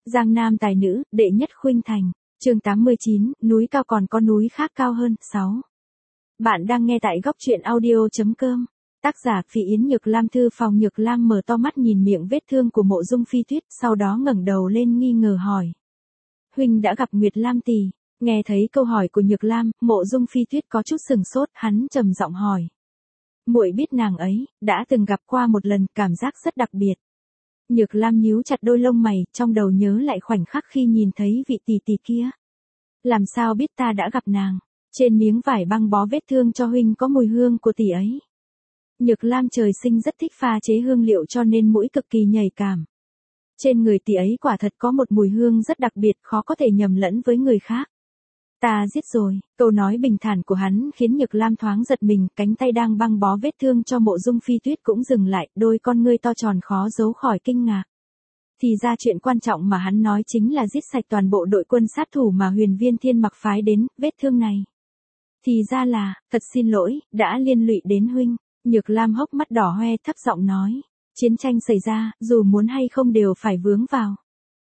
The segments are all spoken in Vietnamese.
Giang Nam tài nữ, đệ nhất khuynh thành. Chương 89, núi cao còn có núi khác cao hơn. 6. Bạn đang nghe tại góc truyện audio.com. Tác giả Phỉ Yến. Nhược Lam. Thư phòng. Nhược Lam mở to mắt nhìn miệng vết thương của Mộ Dung Phi Tuyết, sau đó ngẩng đầu lên nghi ngờ hỏi. Huynh đã gặp Nguyệt Lam tỷ? Nghe thấy câu hỏi của Nhược Lam, Mộ Dung Phi Tuyết có chút sừng sốt, hắn trầm giọng hỏi. Muội biết nàng ấy, đã từng gặp qua một lần, cảm giác rất đặc biệt. Nhược Lam nhíu chặt đôi lông mày, trong đầu nhớ lại khoảnh khắc khi nhìn thấy vị tỷ tỷ kia. Làm sao biết ta đã gặp nàng? Trên miếng vải băng bó vết thương cho huynh có mùi hương của tỷ ấy. Nhược Lam trời sinh rất thích pha chế hương liệu cho nên mũi cực kỳ nhạy cảm. Trên người tỷ ấy quả thật có một mùi hương rất đặc biệt, khó có thể nhầm lẫn với người khác. Ta giết rồi, câu nói bình thản của hắn khiến Nhược Lam thoáng giật mình, cánh tay đang băng bó vết thương cho Mộ Dung Phi Tuyết cũng dừng lại, đôi con ngươi to tròn khó giấu khỏi kinh ngạc. Thì ra chuyện quan trọng mà hắn nói chính là giết sạch toàn bộ đội quân sát thủ mà Huyền Viên Thiên Mặc phái đến, vết thương này. Thì ra là, thật xin lỗi, đã liên lụy đến huynh. Nhược Lam hốc mắt đỏ hoe thấp giọng nói. Chiến tranh xảy ra, dù muốn hay không đều phải vướng vào.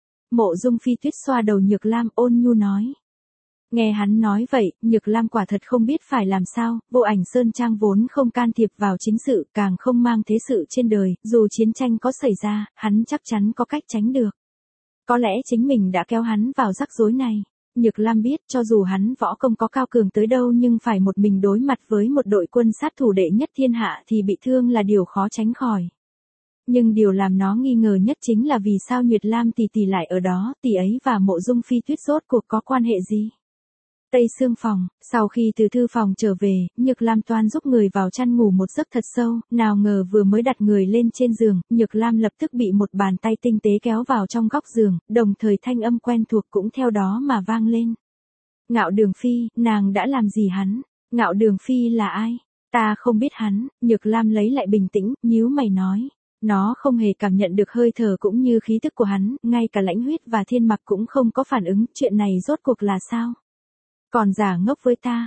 Mộ Dung Phi Tuyết xoa đầu Nhược Lam ôn nhu nói. Nghe hắn nói vậy, Nhược Lam quả thật không biết phải làm sao, Vô Ảnh Sơn Trang vốn không can thiệp vào chính sự, càng không mang thế sự trên đời, dù chiến tranh có xảy ra, hắn chắc chắn có cách tránh được. Có lẽ chính mình đã kéo hắn vào rắc rối này. Nhược Lam biết cho dù hắn võ công có cao cường tới đâu nhưng phải một mình đối mặt với một đội quân sát thủ đệ nhất thiên hạ thì bị thương là điều khó tránh khỏi. Nhưng điều làm nó nghi ngờ nhất chính là vì sao Nguyệt Lam tỷ tỷ lại ở đó, tỷ ấy và Mộ Dung Phi Tuyết rốt cuộc có quan hệ gì? Tây Sương phòng, sau khi từ thư phòng trở về, Nhược Lam toan giúp người vào chăn ngủ một giấc thật sâu, nào ngờ vừa mới đặt người lên trên giường, Nhược Lam lập tức bị một bàn tay tinh tế kéo vào trong góc giường, đồng thời thanh âm quen thuộc cũng theo đó mà vang lên. Ngạo Đường Phi, nàng đã làm gì hắn? Ngạo Đường Phi là ai? Ta không biết hắn. Nhược Lam lấy lại bình tĩnh, nhíu mày nói. Nó không hề cảm nhận được hơi thở cũng như khí tức của hắn, ngay cả Lãnh Huyết và Thiên Mặc cũng không có phản ứng, chuyện này rốt cuộc là sao? Còn giả ngốc với ta.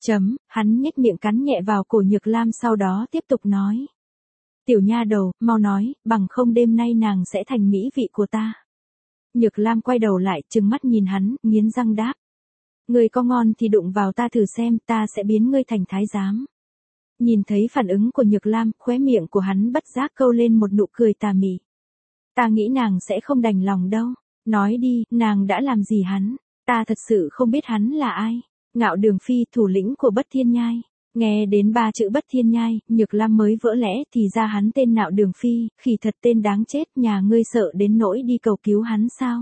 Hắn nhếch miệng cắn nhẹ vào cổ Nhược Lam sau đó tiếp tục nói. Tiểu nha đầu, mau nói, bằng không đêm nay nàng sẽ thành mỹ vị của ta. Nhược Lam quay đầu lại, trừng mắt nhìn hắn, nghiến răng đáp. Ngươi có ngon thì đụng vào ta thử xem, ta sẽ biến ngươi thành thái giám. Nhìn thấy phản ứng của Nhược Lam, khóe miệng của hắn bất giác câu lên một nụ cười tà mị. Ta nghĩ nàng sẽ không đành lòng đâu. Nói đi, nàng đã làm gì hắn? Ta thật sự không biết hắn là ai. Ngạo Đường Phi, thủ lĩnh của Bất Thiên Nhai. Nghe đến 3 chữ Bất Thiên Nhai, Nhược Lam mới vỡ lẽ, thì ra hắn tên Ngạo Đường Phi, khỉ thật tên đáng chết, nhà ngươi sợ đến nỗi đi cầu cứu hắn sao?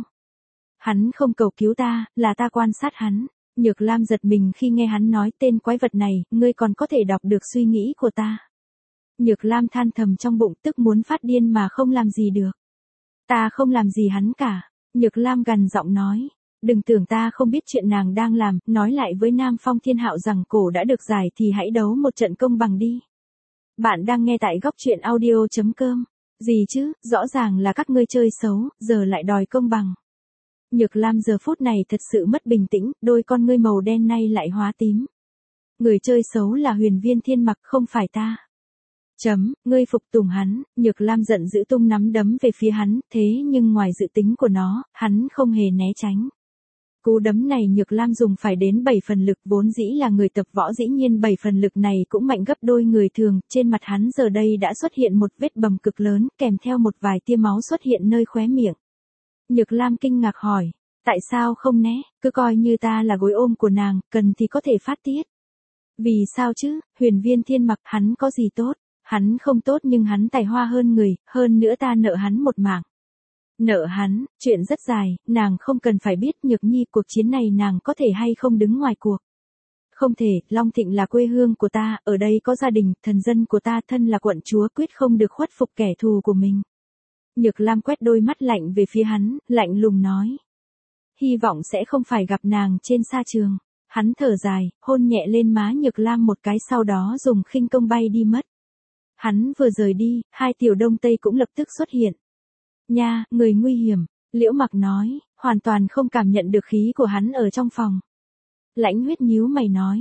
Hắn không cầu cứu ta, là ta quan sát hắn. Nhược Lam giật mình khi nghe hắn nói tên quái vật này, ngươi còn có thể đọc được suy nghĩ của ta. Nhược Lam than thầm trong bụng, tức muốn phát điên mà không làm gì được. Ta không làm gì hắn cả. Nhược Lam gằn giọng nói. Đừng tưởng ta không biết chuyện nàng đang làm, nói lại với Nam Phong Thiên Hạo rằng cổ đã được giải thì hãy đấu một trận công bằng đi. Bạn đang nghe tại góc truyện audio.com. Gì chứ, rõ ràng là các ngươi chơi xấu, giờ lại đòi công bằng. Nhược Lam giờ phút này thật sự mất bình tĩnh, đôi con ngươi màu đen nay lại hóa tím. Người chơi xấu là Huyền Viên Thiên Mặc, không phải ta. Ngươi phục tùng hắn. Nhược Lam giận dữ tung nắm đấm về phía hắn, thế nhưng ngoài dự tính của nó, hắn không hề né tránh. Cú đấm này Nhược Lam dùng phải đến 7 phần lực, vốn dĩ là người tập võ dĩ nhiên 7 phần lực này cũng mạnh gấp đôi người thường, trên mặt hắn giờ đây đã xuất hiện một vết bầm cực lớn, kèm theo một vài tia máu xuất hiện nơi khóe miệng. Nhược Lam kinh ngạc hỏi, tại sao không né, cứ coi như ta là gối ôm của nàng, cần thì có thể phát tiết. Vì sao chứ, Huyền Viên Thiên Mặc, hắn có gì tốt? Hắn không tốt nhưng hắn tài hoa hơn người, hơn nữa ta nợ hắn một mạng. Nợ hắn, chuyện rất dài, nàng không cần phải biết. Nhược Nhi, cuộc chiến này nàng có thể hay không đứng ngoài cuộc? Không thể, Long Thịnh là quê hương của ta, ở đây có gia đình, thần dân của ta, thân là quận chúa, quyết không được khuất phục kẻ thù của mình. Nhược Lam quét đôi mắt lạnh về phía hắn, lạnh lùng nói. Hy vọng sẽ không phải gặp nàng trên sa trường. Hắn thở dài, hôn nhẹ lên má Nhược Lam một cái sau đó dùng khinh công bay đi mất. Hắn vừa rời đi, 2 tiểu đông tây cũng lập tức xuất hiện. Nha, người nguy hiểm, Liễu Mặc nói, hoàn toàn không cảm nhận được khí của hắn ở trong phòng. Lãnh Huyết nhíu mày nói,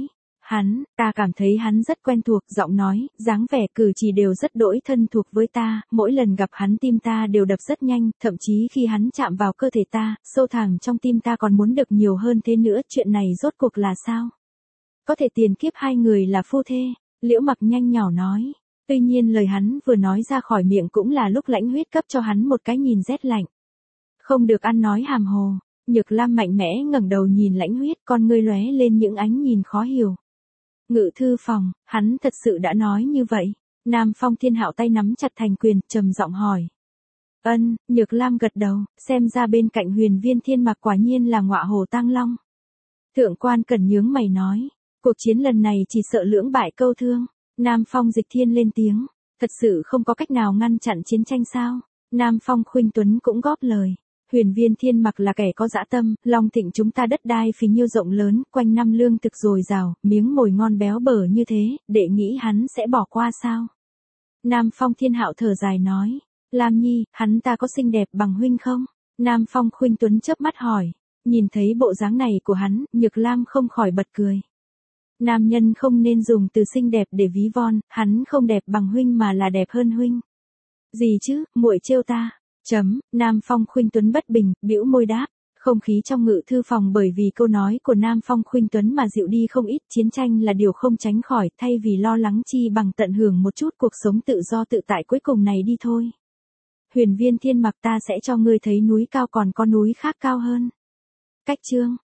Ta cảm thấy hắn rất quen thuộc, giọng nói, dáng vẻ cử chỉ đều rất đỗi thân thuộc với ta, mỗi lần gặp hắn tim ta đều đập rất nhanh, thậm chí khi hắn chạm vào cơ thể ta, sâu thẳm trong tim ta còn muốn được nhiều hơn thế nữa, chuyện này rốt cuộc là sao? Có thể tiền kiếp hai người là phu thê, Liễu Mặc nhanh nhỏ nói. Tuy nhiên lời hắn vừa nói ra khỏi miệng cũng là lúc Lãnh Huyết cấp cho hắn một cái nhìn rét lạnh. Không được ăn nói hàm hồ, Nhược Lam mạnh mẽ ngẩng đầu nhìn Lãnh Huyết, con ngươi lóe lên những ánh nhìn khó hiểu. Ngự thư phòng, hắn thật sự đã nói như vậy. Nam Phong Thiên Hạo tay nắm chặt thành quyền, trầm giọng hỏi. Ân, Nhược Lam gật đầu, xem ra bên cạnh Huyền Viên Thiên Mặc quả nhiên là ngọa hổ tang long. Thượng quan Cẩn nhướng mày nói, cuộc chiến lần này chỉ sợ lưỡng bại câu thương. Nam Phong Dịch Thiên lên tiếng, thật sự không có cách nào ngăn chặn chiến tranh sao? Nam Phong Khuynh Tuấn cũng góp lời. Huyền Viên Thiên Mặc là kẻ có dã tâm, Long Thịnh chúng ta đất đai phí nhiêu rộng lớn, quanh năm lương thực dồi dào, miếng mồi ngon béo bở như thế, đệ nghĩ hắn sẽ bỏ qua sao? Nam Phong Thiên Hạo thở dài nói, Lam Nhi, hắn ta có xinh đẹp bằng huynh không? Nam Phong Khuynh Tuấn chớp mắt hỏi, nhìn thấy bộ dáng này của hắn, Nhược Lam không khỏi bật cười. Nam nhân không nên dùng từ xinh đẹp để ví von, hắn không đẹp bằng huynh mà là đẹp hơn huynh. Gì chứ, muội trêu ta. Nam Phong Khuynh Tuấn bất bình, bĩu môi đáp. Không khí trong ngự thư phòng bởi vì câu nói của Nam Phong Khuynh Tuấn mà dịu đi không ít, chiến tranh là điều không tránh khỏi, thay vì lo lắng chi bằng tận hưởng một chút cuộc sống tự do tự tại cuối cùng này đi thôi. Huyền Viên Thiên Mặc, ta sẽ cho ngươi thấy núi cao còn có núi khác cao hơn. Cách chương